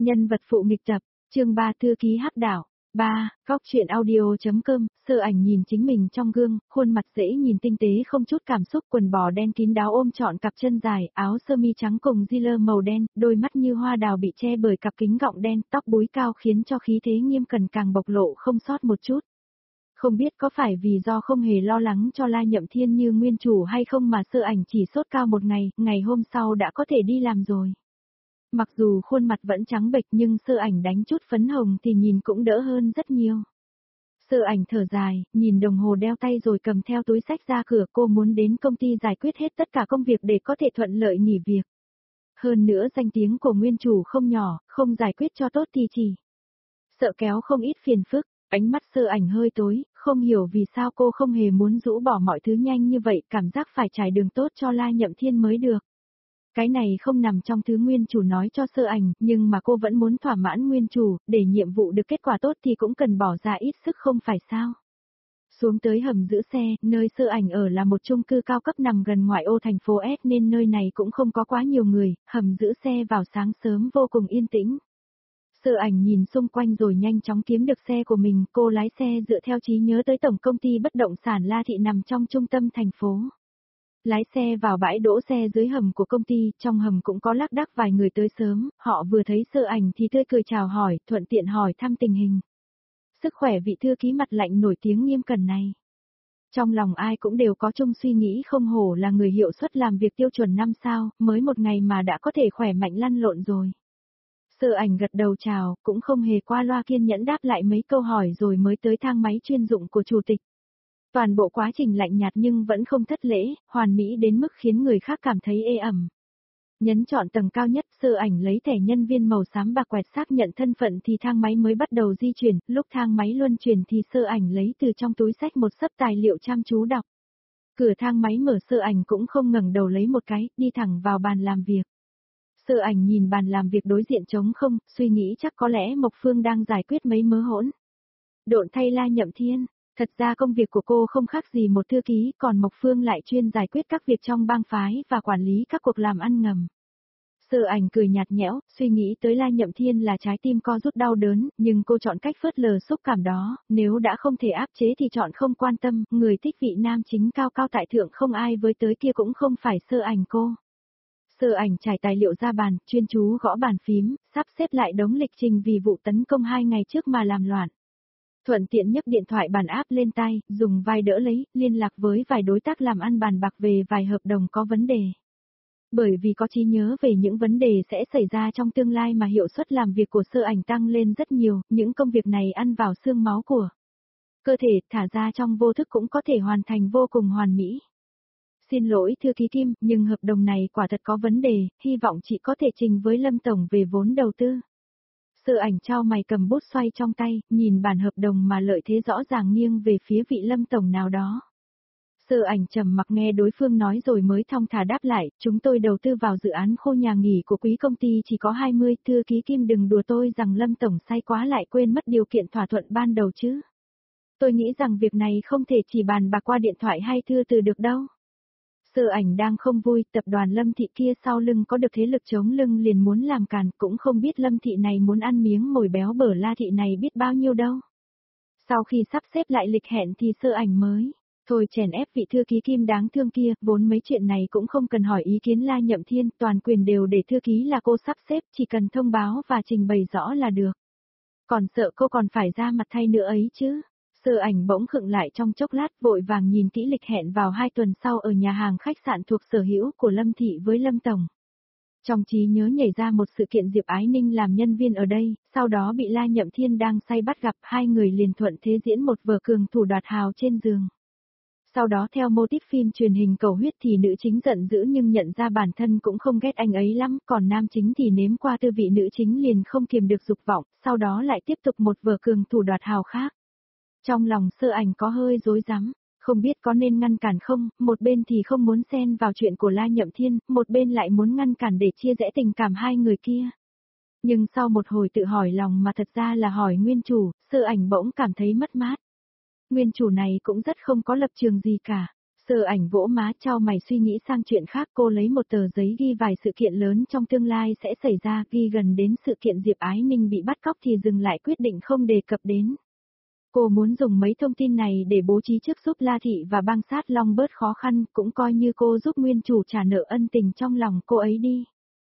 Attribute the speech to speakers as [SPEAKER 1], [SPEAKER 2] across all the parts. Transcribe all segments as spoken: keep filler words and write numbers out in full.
[SPEAKER 1] Nhân vật phụ nghịch tập, chương ba thư ký hắc đảo. ba. Góc truyện audio.com, Sơ Ảnh nhìn chính mình trong gương, khuôn mặt dễ nhìn tinh tế không chút cảm xúc, quần bò đen kín đáo ôm trọn cặp chân dài, áo sơ mi trắng cùng jean màu đen, đôi mắt như hoa đào bị che bởi cặp kính gọng đen, tóc búi cao khiến cho khí thế nghiêm cẩn càng bộc lộ không sót một chút. Không biết có phải vì do không hề lo lắng cho La Nhậm Thiên như nguyên chủ hay không mà Sơ Ảnh chỉ sốt cao một ngày, ngày hôm sau đã có thể đi làm rồi. Mặc dù khuôn mặt vẫn trắng bệch nhưng Sơ Ảnh đánh chút phấn hồng thì nhìn cũng đỡ hơn rất nhiều. Sơ Ảnh thở dài, nhìn đồng hồ đeo tay rồi cầm theo túi xách ra cửa, cô muốn đến công ty giải quyết hết tất cả công việc để có thể thuận lợi nghỉ việc. Hơn nữa danh tiếng của nguyên chủ không nhỏ, không giải quyết cho tốt thì chỉ sợ kéo không ít phiền phức. Ánh mắt Sơ Ảnh hơi tối, không hiểu vì sao cô không hề muốn rũ bỏ mọi thứ nhanh như vậy, cảm giác phải trải đường tốt cho La Nhậm Thiên mới được. Cái này không nằm trong thứ nguyên chủ nói cho Sơ Ảnh, nhưng mà cô vẫn muốn thỏa mãn nguyên chủ, để nhiệm vụ được kết quả tốt thì cũng cần bỏ ra ít sức không phải sao. Xuống tới hầm giữ xe, nơi Sơ Ảnh ở là một chung cư cao cấp nằm gần ngoại ô thành phố S nên nơi này cũng không có quá nhiều người, hầm giữ xe vào sáng sớm vô cùng yên tĩnh. Sơ Ảnh nhìn xung quanh rồi nhanh chóng kiếm được xe của mình, cô lái xe dựa theo trí nhớ tới tổng công ty bất động sản La Thị nằm trong trung tâm thành phố. Lái xe vào bãi đỗ xe dưới hầm của công ty, trong hầm cũng có lác đác vài người tới sớm, họ vừa thấy Sơ Ảnh thì tươi cười chào hỏi, thuận tiện hỏi thăm tình hình. Sức khỏe vị thư ký mặt lạnh nổi tiếng nghiêm cẩn này. Trong lòng ai cũng đều có chung suy nghĩ không hổ là người hiệu suất làm việc tiêu chuẩn năm sao, mới một ngày mà đã có thể khỏe mạnh lăn lộn rồi. Sơ Ảnh gật đầu chào, cũng không hề qua loa kiên nhẫn đáp lại mấy câu hỏi rồi mới tới thang máy chuyên dụng của chủ tịch. Toàn bộ quá trình lạnh nhạt nhưng vẫn không thất lễ, hoàn mỹ đến mức khiến người khác cảm thấy ê ẩm. Nhấn chọn tầng cao nhất, Sơ Ảnh lấy thẻ nhân viên màu xám bạc quẹt xác nhận thân phận thì thang máy mới bắt đầu di chuyển, lúc thang máy luân chuyển thì Sơ Ảnh lấy từ trong túi xách một xấp tài liệu chăm chú đọc. Cửa thang máy mở, Sơ Ảnh cũng không ngẩng đầu lấy một cái, đi thẳng vào bàn làm việc. Sơ Ảnh nhìn bàn làm việc đối diện trống không, suy nghĩ chắc có lẽ Mộc Phương đang giải quyết mấy mớ hỗn độn thay La Nhậm Thiên. Thật ra công việc của cô không khác gì một thư ký, còn Mộc Phương lại chuyên giải quyết các việc trong bang phái và quản lý các cuộc làm ăn ngầm. Sơ Ảnh cười nhạt nhẽo, suy nghĩ tới La Nhậm Thiên là trái tim co rút đau đớn, nhưng cô chọn cách phớt lờ xúc cảm đó, nếu đã không thể áp chế thì chọn không quan tâm, người thích vị nam chính cao cao tại thượng không ai với tới kia cũng không phải Sơ Ảnh cô. Sơ Ảnh trải tài liệu ra bàn, chuyên chú gõ bàn phím, sắp xếp lại đống lịch trình vì vụ tấn công hai ngày trước mà làm loạn. Thuận tiện nhấc điện thoại bàn áp lên tay, dùng vai đỡ lấy, liên lạc với vài đối tác làm ăn bàn bạc về vài hợp đồng có vấn đề. Bởi vì có trí nhớ về những vấn đề sẽ xảy ra trong tương lai mà hiệu suất làm việc của Sơ Ảnh tăng lên rất nhiều, những công việc này ăn vào xương máu của cơ thể, thả ra trong vô thức cũng có thể hoàn thành vô cùng hoàn mỹ. Xin lỗi thư ký Kim, nhưng hợp đồng này quả thật có vấn đề, hy vọng chị có thể trình với Lâm Tổng về vốn đầu tư. Sơ Ảnh trao mày cầm bút xoay trong tay, nhìn bản hợp đồng mà lợi thế rõ ràng nghiêng về phía vị Lâm Tổng nào đó. Sơ Ảnh trầm mặc nghe đối phương nói rồi mới thong thả đáp lại, chúng tôi đầu tư vào dự án khu nhà nghỉ của quý công ty chỉ có hai mươi, thư ký Kim đừng đùa tôi rằng Lâm Tổng say quá lại quên mất điều kiện thỏa thuận ban đầu chứ. Tôi nghĩ rằng việc này không thể chỉ bàn bạc qua điện thoại hay thư từ được đâu. Sơ Ảnh đang không vui, tập đoàn Lâm Thị kia sau lưng có được thế lực chống lưng liền muốn làm càn, cũng không biết Lâm Thị này muốn ăn miếng mồi béo bở La Thị này biết bao nhiêu đâu. Sau khi sắp xếp lại lịch hẹn thì Sơ Ảnh mới thôi chèn ép vị thư ký Kim đáng thương kia, vốn mấy chuyện này cũng không cần hỏi ý kiến La Nhậm Thiên, toàn quyền đều để thư ký là cô sắp xếp, chỉ cần thông báo và trình bày rõ là được. Còn sợ cô còn phải ra mặt thay nữa ấy chứ. Sơ Ảnh bỗng khựng lại trong chốc lát, vội vàng nhìn kỹ lịch hẹn vào hai tuần sau ở nhà hàng khách sạn thuộc sở hữu của Lâm Thị với Lâm Tổng. Trong trí nhớ nhảy ra một sự kiện Diệp Ái Ninh làm nhân viên ở đây, sau đó bị La Nhậm Thiên đang say bắt gặp, hai người liền thuận thế diễn một vở cường thủ đoạt hào trên giường. Sau đó theo mô típ phim truyền hình cầu huyết thì nữ chính giận dữ nhưng nhận ra bản thân cũng không ghét anh ấy lắm, còn nam chính thì nếm qua tư vị nữ chính liền không kiềm được dục vọng, sau đó lại tiếp tục một vở cường thủ đoạt hào khác. Trong lòng Sơ Ảnh có hơi rối rắm, không biết có nên ngăn cản không, một bên thì không muốn xen vào chuyện của La Nhậm Thiên, một bên lại muốn ngăn cản để chia rẽ tình cảm hai người kia. Nhưng sau một hồi tự hỏi lòng mà thật ra là hỏi nguyên chủ, Sơ Ảnh bỗng cảm thấy mất mát. Nguyên chủ này cũng rất không có lập trường gì cả. Sơ ảnh vỗ má chau mày suy nghĩ sang chuyện khác, cô lấy một tờ giấy ghi vài sự kiện lớn trong tương lai sẽ xảy ra, ghi gần đến sự kiện Diệp Ái Ninh bị bắt cóc thì dừng lại quyết định không đề cập đến. Cô muốn dùng mấy thông tin này để bố trí trước giúp La Thị và bang sát Long bớt khó khăn, cũng coi như cô giúp nguyên chủ trả nợ ân tình trong lòng cô ấy đi.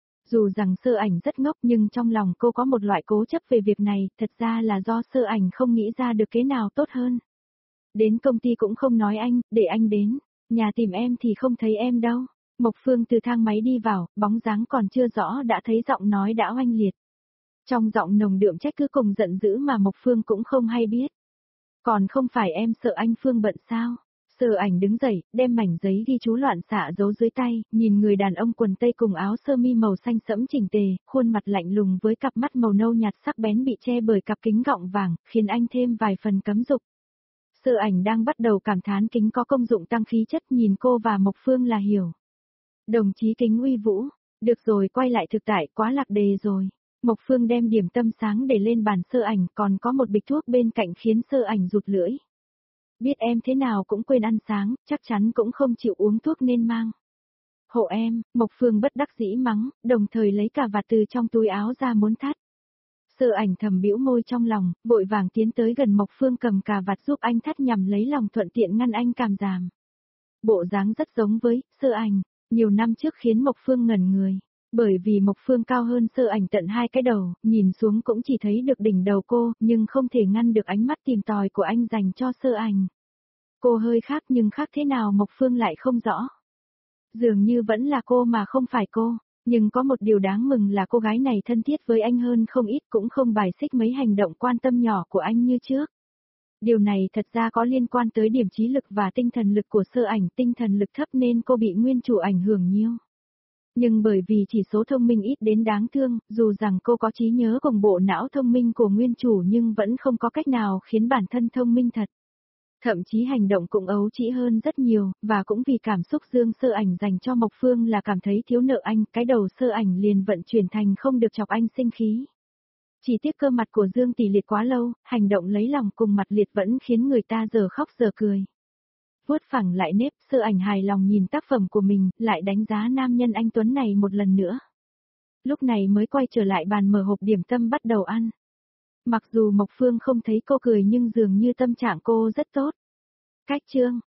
[SPEAKER 1] Dù rằng sơ ảnh rất ngốc nhưng trong lòng cô có một loại cố chấp về việc này, thật ra là do sơ ảnh không nghĩ ra được kế nào tốt hơn. Đến công ty cũng không nói anh, để anh đến, nhà tìm em thì không thấy em đâu. Mộc Phương từ thang máy đi vào, bóng dáng còn chưa rõ đã thấy giọng nói đã oanh liệt. Trong giọng nồng đượm trách cứ cùng giận dữ mà Mộc Phương cũng không hay biết. Còn không phải em sợ anh Phương bận sao? Sơ ảnh đứng dậy, đem mảnh giấy ghi chú loạn xạ giấu dưới tay, nhìn người đàn ông quần tây cùng áo sơ mi màu xanh sẫm chỉnh tề, khuôn mặt lạnh lùng với cặp mắt màu nâu nhạt sắc bén bị che bởi cặp kính gọng vàng, khiến anh thêm vài phần cấm dục. Sơ ảnh đang bắt đầu cảm thán kính có công dụng tăng khí chất, nhìn cô và Mộc Phương là hiểu. Đồng chí Kính uy vũ, được rồi, quay lại thực tại, quá lạc đề rồi. Mộc Phương đem điểm tâm sáng để lên bàn sơ ảnh, còn có một bịch thuốc bên cạnh khiến sơ ảnh rụt lưỡi. Biết em thế nào cũng quên ăn sáng, chắc chắn cũng không chịu uống thuốc nên mang. Hộ em, Mộc Phương bất đắc dĩ mắng, đồng thời lấy cà vạt từ trong túi áo ra muốn thắt. Sơ ảnh thầm bĩu môi trong lòng, vội vàng tiến tới gần Mộc Phương cầm cà vạt giúp anh thắt nhằm lấy lòng thuận tiện ngăn anh cảm giảm. Bộ dáng rất giống với sơ ảnh, nhiều năm trước khiến Mộc Phương ngẩn người. Bởi vì Mộc Phương cao hơn sơ ảnh tận hai cái đầu, nhìn xuống cũng chỉ thấy được đỉnh đầu cô, nhưng không thể ngăn được ánh mắt tìm tòi của anh dành cho sơ ảnh. Cô hơi khác nhưng khác thế nào Mộc Phương lại không rõ. Dường như vẫn là cô mà không phải cô, nhưng có một điều đáng mừng là cô gái này thân thiết với anh hơn không ít, cũng không bài xích mấy hành động quan tâm nhỏ của anh như trước. Điều này thật ra có liên quan tới điểm trí lực và tinh thần lực của sơ ảnh, tinh thần lực thấp nên cô bị nguyên chủ ảnh hưởng nhiều. Nhưng bởi vì chỉ số thông minh ít đến đáng thương, dù rằng cô có trí nhớ cùng bộ não thông minh của nguyên chủ nhưng vẫn không có cách nào khiến bản thân thông minh thật. Thậm chí hành động cũng ấu trĩ hơn rất nhiều, và cũng vì cảm xúc Dương sơ ảnh dành cho Mộc Phương là cảm thấy thiếu nợ anh, cái đầu sơ ảnh liền vận chuyển thành không được chọc anh sinh khí. Chỉ tiếc cơ mặt của Dương Tỷ Liệt quá lâu, hành động lấy lòng cùng mặt liệt vẫn khiến người ta giờ khóc giờ cười. Vuốt phẳng lại nếp, sơ ảnh hài lòng nhìn tác phẩm của mình, lại đánh giá nam nhân anh Tuấn này một lần nữa. Lúc này mới quay trở lại bàn mở hộp điểm tâm bắt đầu ăn. Mặc dù Mộc Phương không thấy cô cười nhưng dường như tâm trạng cô rất tốt. Cách chương